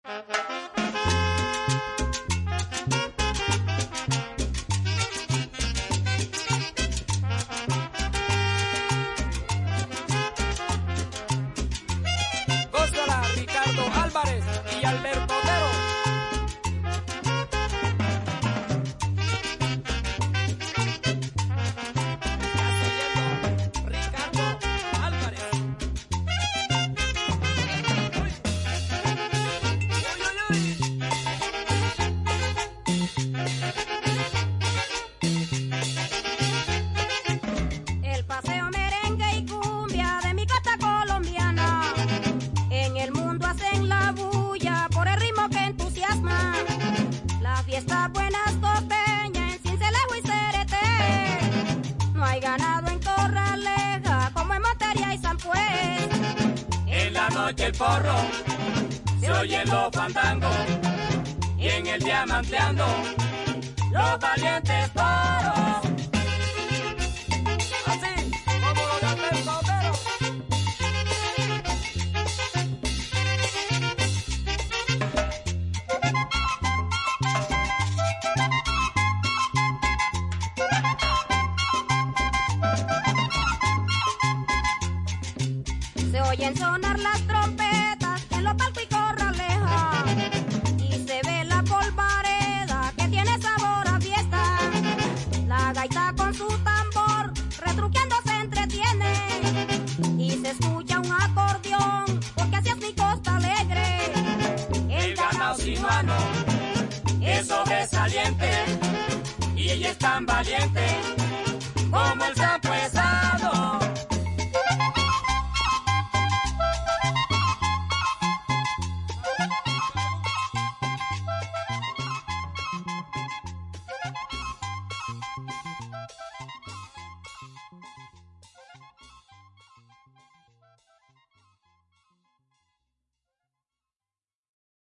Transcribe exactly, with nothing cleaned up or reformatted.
Gózala, Ricardo Álvarez y Alberto Otero. El paseo merengue y cumbia de mi casta colombiana. En el mundo hacen la bulla por el ritmo que entusiasma. La fiesta buenas costeña en Cincelejo y Cereté. No hay ganado en Corraleja como en Montería y San Pues. En la noche el porro se oyen los fandangos y en el diamanteando los valientes toros. Así como los de Alberto Otero. Se oyen sonar las trompetas en los palcos y Corraleja. Y se ve la polvareda que tiene sabor a fiesta. La gaita con su tambor retruqueando se entretiene. Y se escucha un acordeón porque así es mi costa alegre. El ganado sinuano es sobresaliente y ella es tan valiente como el San